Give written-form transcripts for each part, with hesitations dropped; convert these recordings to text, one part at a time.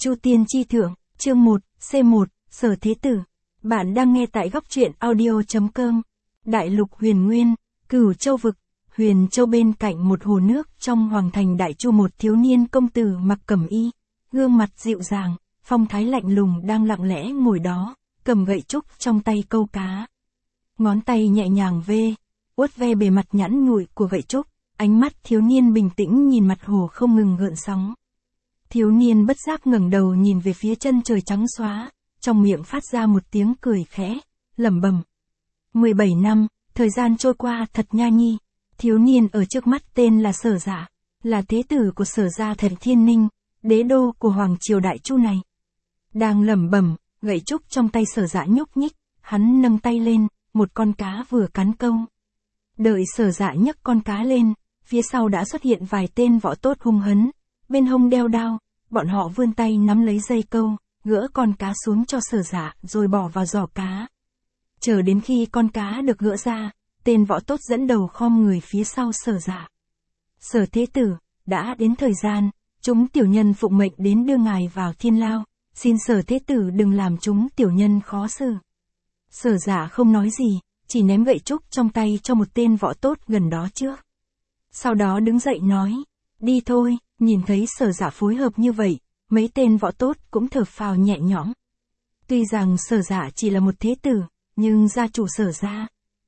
Chu Tiên Chi Thượng, chương 1, C1, Sở Thế Tử. Bạn đang nghe tại góc truyện audio.com. Đại lục Huyền Nguyên, Cửu Châu Vực, Huyền Châu bên cạnh một hồ nước trong hoàng thành Đại Chu, một thiếu niên công tử mặc cẩm y, gương mặt dịu dàng, phong thái lạnh lùng đang lặng lẽ ngồi đó, cầm gậy trúc trong tay câu cá. Ngón tay nhẹ nhàng uốt ve bề mặt nhẵn nhụi của gậy trúc, ánh mắt thiếu niên bình tĩnh nhìn mặt hồ không ngừng gợn sóng. Thiếu niên bất giác ngẩng đầu nhìn về phía chân trời trắng xóa, trong miệng phát ra một tiếng cười khẽ, lẩm bẩm. 17 năm, thời gian trôi qua thật nha nhi. Thiếu niên ở trước mắt tên là Sở Dạ, là thế tử của Sở gia Thần Thiên Ninh, đế đô của hoàng triều Đại Chu này. Đang lẩm bẩm, gậy trúc trong tay Sở Dạ nhúc nhích, hắn nâng tay lên, một con cá vừa cắn câu. Đợi Sở Dạ nhấc con cá lên, phía sau đã xuất hiện vài tên võ tốt hung hấn, bên hông đeo đao, bọn họ vươn tay nắm lấy dây câu, gỡ con cá xuống cho Sở Dạ rồi bỏ vào giỏ cá. Chờ đến khi con cá được gỡ ra, tên võ tốt dẫn đầu khom người phía sau Sở Dạ. Sở Thế Tử, đã đến thời gian, chúng tiểu nhân phụng mệnh đến đưa ngài vào thiên lao, xin Sở Thế Tử đừng làm chúng tiểu nhân khó xử. Sở Dạ không nói gì, chỉ ném gậy trúc trong tay cho một tên võ tốt gần đó trước. Sau đó đứng dậy nói, đi thôi. Nhìn thấy Sở Dạ phối hợp như vậy, mấy tên võ tốt cũng thở phào nhẹ nhõm. Tuy rằng Sở Dạ chỉ là một thế tử, nhưng gia chủ Sở gia,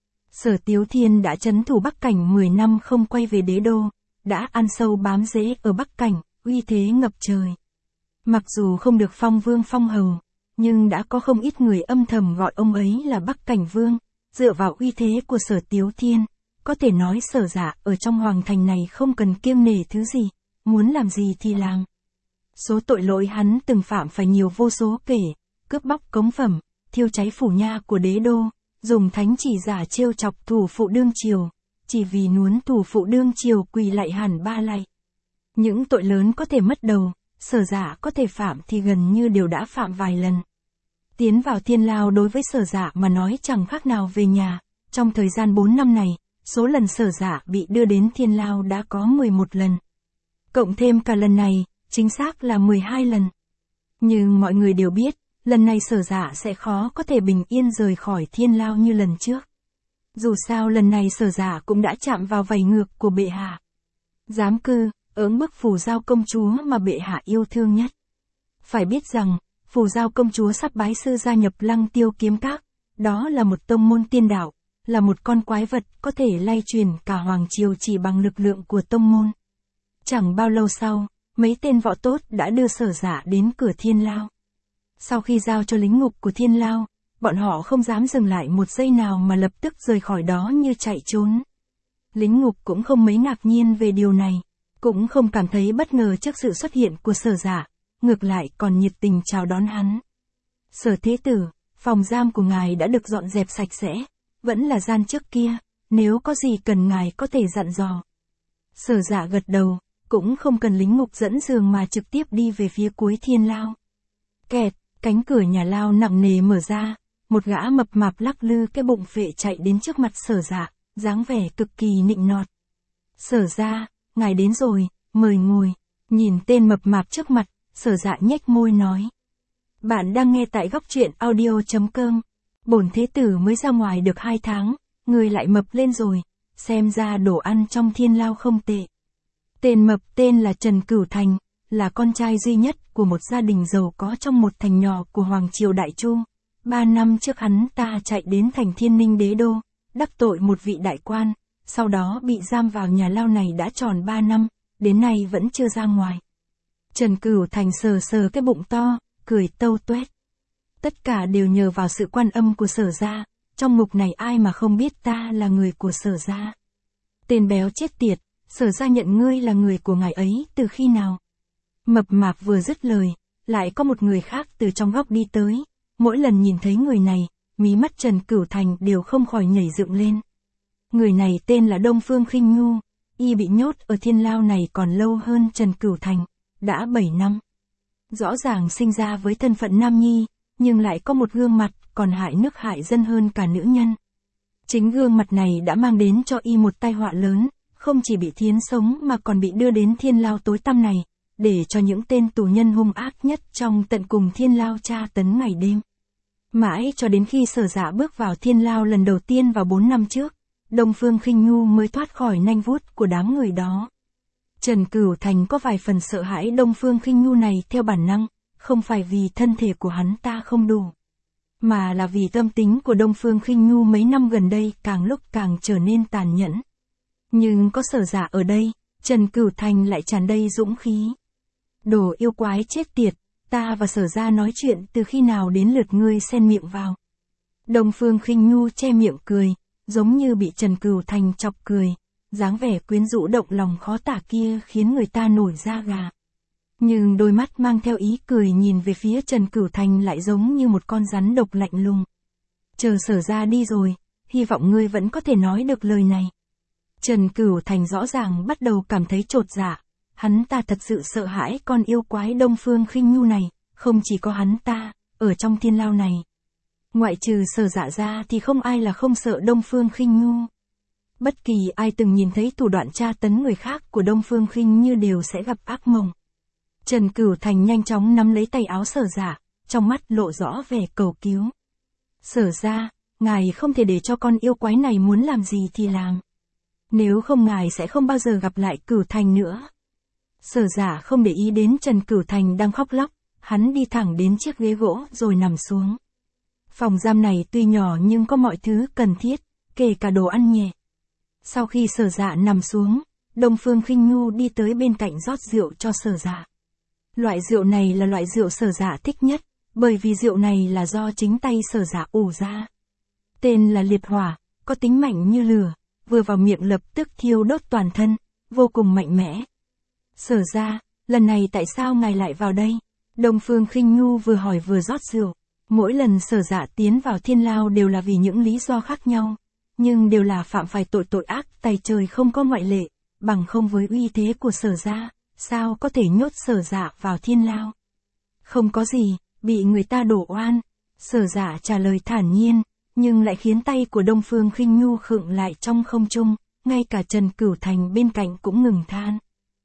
Sở Tiếu Thiên đã trấn thủ Bắc Cảnh 10 năm không quay về đế đô, đã ăn sâu bám rễ ở Bắc Cảnh, uy thế ngập trời. Mặc dù không được phong vương phong hầu, nhưng đã có không ít người âm thầm gọi ông ấy là Bắc Cảnh Vương, dựa vào uy thế của Sở Tiếu Thiên, có thể nói Sở Dạ ở trong hoàng thành này không cần kiêng nể thứ gì. Muốn làm gì thì làm. Số tội lỗi hắn từng phạm phải nhiều vô số kể, cướp bóc cống phẩm, thiêu cháy phủ nha của đế đô, dùng thánh chỉ giả trêu chọc thủ phụ đương triều, chỉ vì muốn thủ phụ đương triều quỳ lạy hẳn ba lạy. Những tội lớn có thể mất đầu, Sở Dạ có thể phạm thì gần như đều đã phạm vài lần. Tiến vào thiên lao đối với Sở Dạ mà nói chẳng khác nào về nhà, trong thời gian 4 năm này, số lần Sở Dạ bị đưa đến thiên lao đã có 11 lần. Cộng thêm cả lần này, chính xác là 12 lần. Nhưng mọi người đều biết, lần này Sở Dạ sẽ khó có thể bình yên rời khỏi thiên lao như lần trước. Dù sao lần này Sở Dạ cũng đã chạm vào vảy ngược của bệ hạ. Giám cư, ỡng bức Phù Giao công chúa mà bệ hạ yêu thương nhất. Phải biết rằng, Phù Giao công chúa sắp bái sư gia nhập Lăng Tiêu Kiếm Các, đó là một tông môn tiên đạo, là một con quái vật có thể lay truyền cả hoàng triều chỉ bằng lực lượng của tông môn. Chẳng bao lâu sau, mấy tên võ tốt đã đưa Sở Dạ đến cửa thiên lao. Sau khi giao cho lính ngục của thiên lao, bọn họ không dám dừng lại một giây nào mà lập tức rời khỏi đó như chạy trốn. Lính ngục cũng không mấy ngạc nhiên về điều này, cũng không cảm thấy bất ngờ trước sự xuất hiện của Sở Dạ, ngược lại còn nhiệt tình chào đón hắn. Sở Thế Tử, phòng giam của ngài đã được dọn dẹp sạch sẽ, vẫn là gian trước kia, nếu có gì cần ngài có thể dặn dò. Sở Dạ gật đầu. Cũng không cần lính ngục dẫn giường mà trực tiếp đi về phía cuối thiên lao. Kẹt, cánh cửa nhà lao nặng nề mở ra, một gã mập mạp lắc lư cái bụng phệ chạy đến trước mặt Sở Dạ, dáng vẻ cực kỳ nịnh nọt. Sở gia, ngài đến rồi, mời ngồi. Nhìn tên mập mạp trước mặt, Sở Dạ nhếch môi nói. Bạn đang nghe tại góc truyện audio.com. Bổn thế tử mới ra ngoài được 2 tháng, người lại mập lên rồi, xem ra đồ ăn trong thiên lao không tệ. Tên mập tên là Trần Cửu Thành, là con trai duy nhất của một gia đình giàu có trong một thành nhỏ của hoàng triều Đại Chu. 3 năm trước hắn ta chạy đến thành Thiên Ninh đế đô, đắc tội một vị đại quan, sau đó bị giam vào nhà lao này đã tròn 3 năm, đến nay vẫn chưa ra ngoài. Trần Cửu Thành sờ sờ cái bụng to, cười tâu tuét. Tất cả đều nhờ vào sự quan âm của Sở gia, trong ngục này ai mà không biết ta là người của Sở gia. Tên béo chết tiệt. Sở gia nhận ngươi là người của ngài ấy từ khi nào? Mập mạp vừa dứt lời, lại có một người khác từ trong góc đi tới. Mỗi lần nhìn thấy người này, mí mắt Trần Cửu Thành đều không khỏi nhảy dựng lên. Người này tên là Đông Phương Khinh Nhu, y bị nhốt ở thiên lao này còn lâu hơn Trần Cửu Thành, đã 7 năm. Rõ ràng sinh ra với thân phận nam nhi, nhưng lại có một gương mặt còn hại nước hại dân hơn cả nữ nhân. Chính gương mặt này đã mang đến cho y một tai họa lớn. Không chỉ bị thiến sống mà còn bị đưa đến thiên lao tối tăm này, để cho những tên tù nhân hung ác nhất trong tận cùng thiên lao tra tấn ngày đêm. Mãi cho đến khi Sở Dạ bước vào thiên lao lần đầu tiên vào 4 năm trước, Đông Phương Khinh Nhu mới thoát khỏi nanh vuốt của đám người đó. Trần Cửu Thành có vài phần sợ hãi Đông Phương Khinh Nhu này theo bản năng, không phải vì thân thể của hắn ta không đủ, mà là vì tâm tính của Đông Phương Khinh Nhu mấy năm gần đây càng lúc càng trở nên tàn nhẫn. Nhưng có Sở Dạ ở đây, Trần Cửu Thành lại tràn đầy dũng khí. Đồ yêu quái chết tiệt, ta và Sở Gia nói chuyện từ khi nào đến lượt ngươi xen miệng vào. Đông Phương Khinh Nhu che miệng cười, giống như bị Trần Cửu Thành chọc cười, dáng vẻ quyến rũ động lòng khó tả kia khiến người ta nổi da gà. Nhưng đôi mắt mang theo ý cười nhìn về phía Trần Cửu Thành lại giống như một con rắn độc lạnh lùng. Chờ Sở Gia đi rồi, hy vọng ngươi vẫn có thể nói được lời này. Trần Cửu Thành rõ ràng bắt đầu cảm thấy chột dạ, hắn ta thật sự sợ hãi con yêu quái Đông Phương Khinh Nhu này, không chỉ có hắn ta, ở trong thiên lao này. Ngoại trừ Sở Dạ ra thì không ai là không sợ Đông Phương Khinh Nhu. Bất kỳ ai từng nhìn thấy thủ đoạn tra tấn người khác của Đông Phương Khinh Nhu đều sẽ gặp ác mộng. Trần Cửu Thành nhanh chóng nắm lấy tay áo Sở Dạ, trong mắt lộ rõ vẻ cầu cứu. Sở Gia, ngài không thể để cho con yêu quái này muốn làm gì thì làm. Nếu không ngài sẽ không bao giờ gặp lại Cửu Thành nữa. Sở Dạ không để ý đến Trần Cửu Thành đang khóc lóc, hắn đi thẳng đến chiếc ghế gỗ rồi nằm xuống. Phòng giam này tuy nhỏ nhưng có mọi thứ cần thiết, kể cả đồ ăn nhẹ. Sau khi Sở Dạ nằm xuống, Đông Phương Khinh Nhu đi tới bên cạnh rót rượu cho Sở Dạ. Loại rượu này là loại rượu Sở Dạ thích nhất, bởi vì rượu này là do chính tay Sở Dạ ủ ra. Tên là liệt hỏa, có tính mạnh như lửa, vừa vào miệng lập tức thiêu đốt toàn thân, vô cùng mạnh mẽ. Sở Gia, lần này tại sao ngài lại vào đây? Đông Phương Khinh Nhu vừa hỏi vừa rót rượu. Mỗi lần Sở Dạ tiến vào thiên lao đều là vì những lý do khác nhau, nhưng đều là phạm phải tội ác tày trời không có ngoại lệ, bằng không với uy thế của Sở Gia, sao có thể nhốt Sở Dạ vào thiên lao? Không có gì, bị người ta đổ oan. Sở Dạ trả lời thản nhiên, nhưng lại khiến tay của Đông Phương Khinh Nhu khựng lại trong không trung, ngay cả Trần Cửu Thành bên cạnh cũng ngừng than.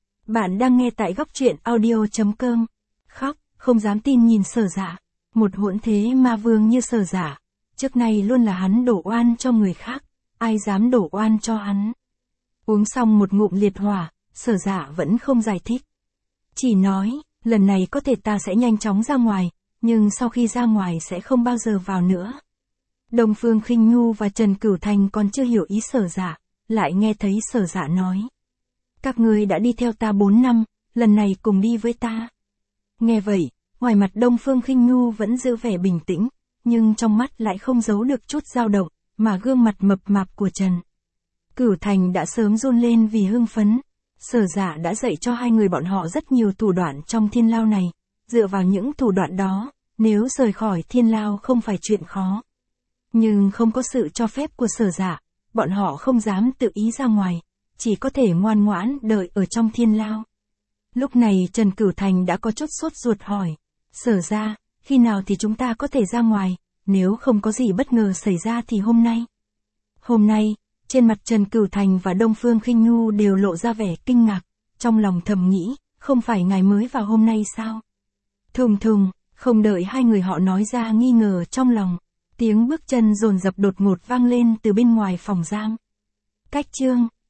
Bạn đang nghe tại góc truyện audio.com. Khóc, không dám tin nhìn Sở Dạ. Một hỗn thế ma vương như Sở Dạ, trước nay luôn là hắn đổ oan cho người khác, ai dám đổ oan cho hắn. Uống xong một ngụm liệt hỏa, Sở Dạ vẫn không giải thích. Chỉ nói, lần này có thể ta sẽ nhanh chóng ra ngoài, nhưng sau khi ra ngoài sẽ không bao giờ vào nữa. Đông Phương Khinh Nhu và Trần Cửu Thành còn chưa hiểu ý Sở Dạ, lại nghe thấy Sở Dạ nói. Các ngươi đã đi theo ta 4 năm, lần này cùng đi với ta. Nghe vậy, ngoài mặt Đông Phương Khinh Nhu vẫn giữ vẻ bình tĩnh, nhưng trong mắt lại không giấu được chút dao động, mà gương mặt mập mạp của Trần Cửu Thành đã sớm run lên vì hưng phấn. Sở Dạ đã dạy cho hai người bọn họ rất nhiều thủ đoạn trong thiên lao này, dựa vào những thủ đoạn đó, nếu rời khỏi thiên lao không phải chuyện khó. Nhưng không có sự cho phép của Sở Dạ, bọn họ không dám tự ý ra ngoài, chỉ có thể ngoan ngoãn đợi ở trong thiên lao. Lúc này Trần Cửu Thành đã có chút sốt ruột hỏi, Sở Gia, khi nào thì chúng ta có thể ra ngoài, nếu không có gì bất ngờ xảy ra thì hôm nay. Hôm nay, trên mặt Trần Cửu Thành và Đông Phương Khinh Nhu đều lộ ra vẻ kinh ngạc, trong lòng thầm nghĩ, không phải ngài mới vào hôm nay sao? Thùng thùng, không đợi hai người họ nói ra nghi ngờ trong lòng, tiếng bước chân dồn dập đột ngột vang lên từ bên ngoài phòng giam. Cách chương